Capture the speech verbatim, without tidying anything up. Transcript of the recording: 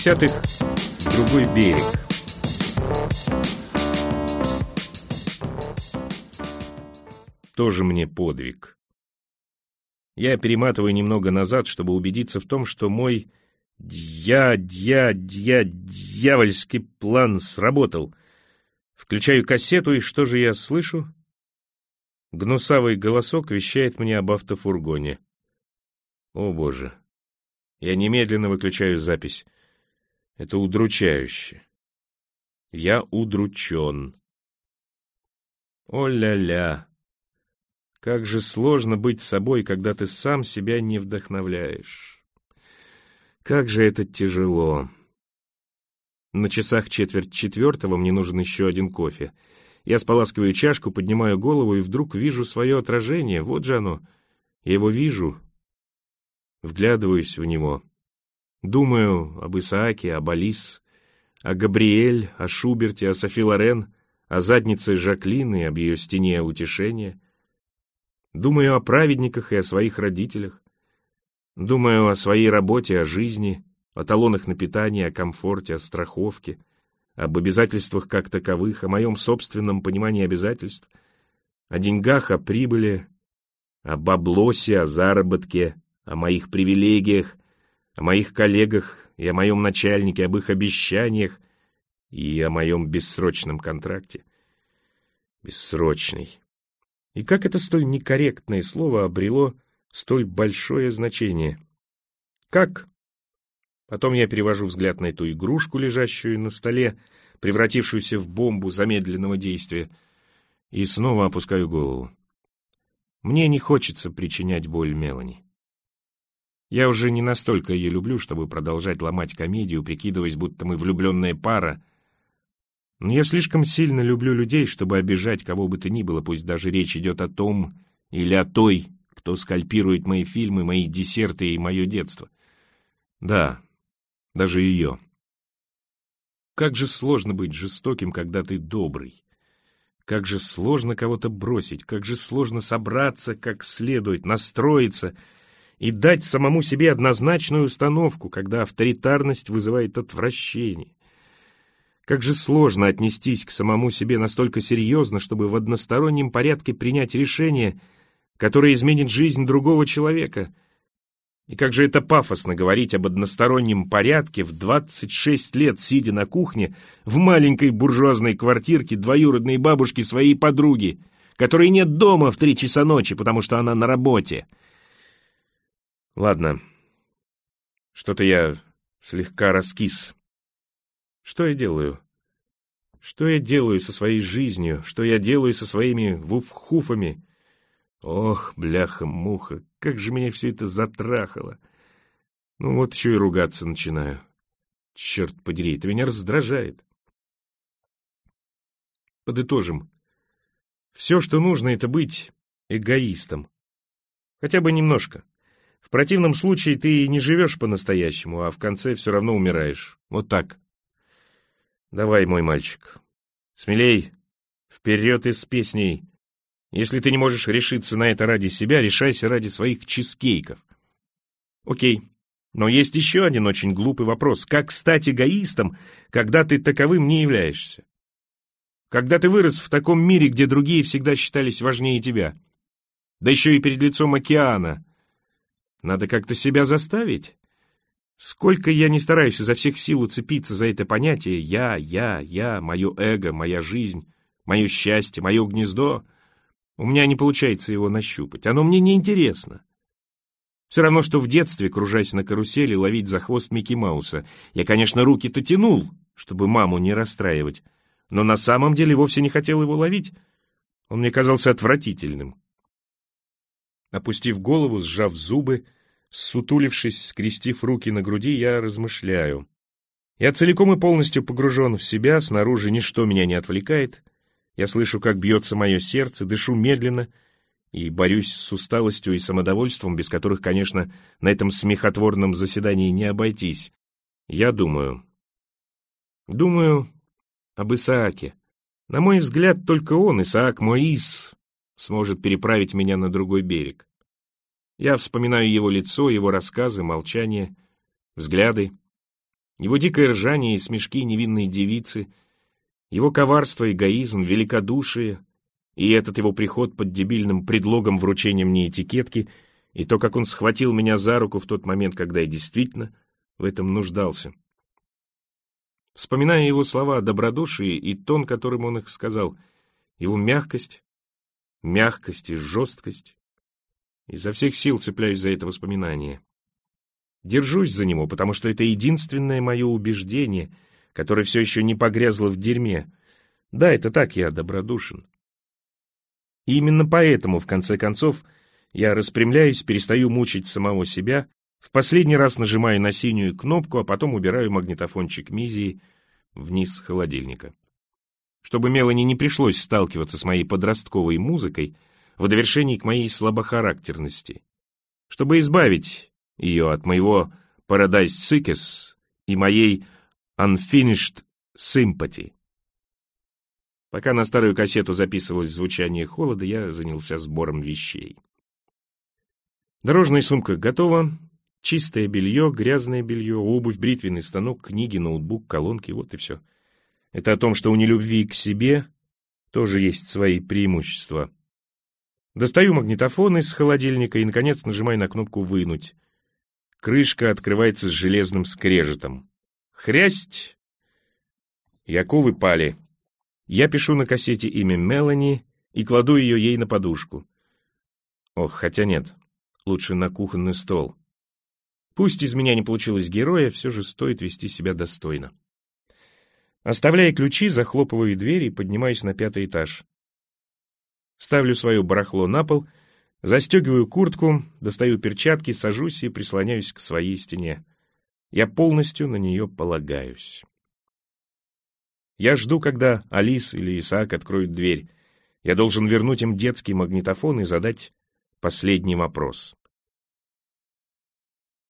В-десятых, другой берег. Тоже мне подвиг. Я перематываю немного назад, чтобы убедиться в том, что мой дья-дья-дья-дьявольский план сработал. Включаю кассету, и что же я слышу? Гнусавый голосок вещает мне об автофургоне. О, Боже! Я немедленно выключаю запись. Это удручающе. Я удручен. О-ля-ля! Как же сложно быть собой, когда ты сам себя не вдохновляешь. Как же это тяжело. На часах четверть четвертого, мне нужен еще один кофе. Я споласкиваю чашку, поднимаю голову и вдруг вижу свое отражение. Вот же оно. Я его вижу. Вглядываюсь в него. Думаю об Исааке, об Алис, о Габриэль, о Шуберте, о Софи Лорен, о заднице Жаклин и об ее стене утешения. Думаю о праведниках и о своих родителях. Думаю о своей работе, о жизни, о талонах на питание, о комфорте, о страховке, об обязательствах как таковых, о моем собственном понимании обязательств, о деньгах, о прибыли, о баблосе, о заработке, о моих привилегиях, о моих коллегах и о моем начальнике, об их обещаниях и о моем бессрочном контракте. Бессрочный. И как это столь некорректное слово обрело столь большое значение? Как? Потом я перевожу взгляд на эту игрушку, лежащую на столе, превратившуюся в бомбу замедленного действия, и снова опускаю голову. Мне не хочется причинять боль Мелани. Я уже не настолько ее люблю, чтобы продолжать ломать комедию, прикидываясь, будто мы влюбленная пара. Но я слишком сильно люблю людей, чтобы обижать кого бы то ни было, пусть даже речь идет о том или о той, кто скальпирует мои фильмы, мои десерты и мое детство. Да, даже ее. Как же сложно быть жестоким, когда ты добрый. Как же сложно кого-то бросить, как же сложно собраться как следует, настроиться и дать самому себе однозначную установку, когда авторитарность вызывает отвращение. Как же сложно отнестись к самому себе настолько серьезно, чтобы в одностороннем порядке принять решение, которое изменит жизнь другого человека. И как же это пафосно говорить об одностороннем порядке в двадцать шесть лет, сидя на кухне в маленькой буржуазной квартирке двоюродной бабушки своей подруги, которой нет дома в три часа ночи, потому что она на работе. Ладно, что-то я слегка раскис. Что я делаю? Что я делаю со своей жизнью? Что я делаю со своими вуфхуфами? Ох, бляха-муха, как же меня все это затрахало. Ну вот еще и ругаться начинаю. Черт подери, это меня раздражает. Подытожим. Все, что нужно, это быть эгоистом. Хотя бы немножко. В противном случае ты не живешь по-настоящему, а в конце все равно умираешь. Вот так. Давай, мой мальчик. Смелей. Вперед и с песней. Если ты не можешь решиться на это ради себя, решайся ради своих чизкейков. Окей. Но есть еще один очень глупый вопрос. Как стать эгоистом, когда ты таковым не являешься? Когда ты вырос в таком мире, где другие всегда считались важнее тебя? Да еще и перед лицом океана. Надо как-то себя заставить. Сколько я не стараюсь изо всех сил уцепиться за это понятие «я», «я», «я», мое эго, моя жизнь, мое счастье, мое гнездо, у меня не получается его нащупать. Оно мне не интересно. Все равно, что в детстве, кружась на карусели, ловить за хвост Микки Мауса. Я, конечно, руки-то тянул, чтобы маму не расстраивать, но на самом деле вовсе не хотел его ловить. Он мне казался отвратительным. Опустив голову, сжав зубы, ссутулившись, скрестив руки на груди, я размышляю. Я целиком и полностью погружен в себя, снаружи ничто меня не отвлекает. Я слышу, как бьется мое сердце, дышу медленно и борюсь с усталостью и самодовольством, без которых, конечно, на этом смехотворном заседании не обойтись. Я думаю. Думаю об Исааке. На мой взгляд, только он, Исаак Моис, сможет переправить меня на другой берег. Я вспоминаю его лицо, его рассказы, молчание, взгляды. Его дикое ржание и смешки невинной девицы, его коварство, эгоизм, великодушие и этот его приход под дебильным предлогом вручения мне этикетки, и то, как он схватил меня за руку в тот момент, когда я действительно в этом нуждался. Вспоминая его слова о добродушии и тон, которым он их сказал, его мягкость, мягкость и жесткость, изо всех сил цепляюсь за это воспоминание. Держусь за него, потому что это единственное мое убеждение, которое все еще не погрязло в дерьме. Да, это так, я добродушен. И именно поэтому, в конце концов, я распрямляюсь, перестаю мучить самого себя, в последний раз нажимаю на синюю кнопку, а потом убираю магнитофончик Мизии вниз с холодильника. Чтобы Мелани не пришлось сталкиваться с моей подростковой музыкой в довершении к моей слабохарактерности. Чтобы избавить ее от моего Paradise Sickies и моей Unfinished Sympathy. Пока на старую кассету записывалось звучание холода, я занялся сбором вещей. Дорожная сумка готова, чистое белье, грязное белье, обувь, бритвенный станок, книги, ноутбук, колонки, вот и все. Это о том, что у нелюбви к себе тоже есть свои преимущества. Достаю магнитофон из холодильника и, наконец, нажимаю на кнопку «Вынуть». Крышка открывается с железным скрежетом. Хрясть! И оковы пали. Я пишу на кассете имя Мелани и кладу ее ей на подушку. Ох, хотя нет, лучше на кухонный стол. Пусть из меня не получилось героя, все же стоит вести себя достойно. Оставляя ключи, захлопываю дверь и поднимаюсь на пятый этаж. Ставлю свое барахло на пол, застегиваю куртку, достаю перчатки, сажусь и прислоняюсь к своей стене. Я полностью на нее полагаюсь. Я жду, когда Алис или Исаак откроют дверь. Я должен вернуть им детский магнитофон и задать последний вопрос.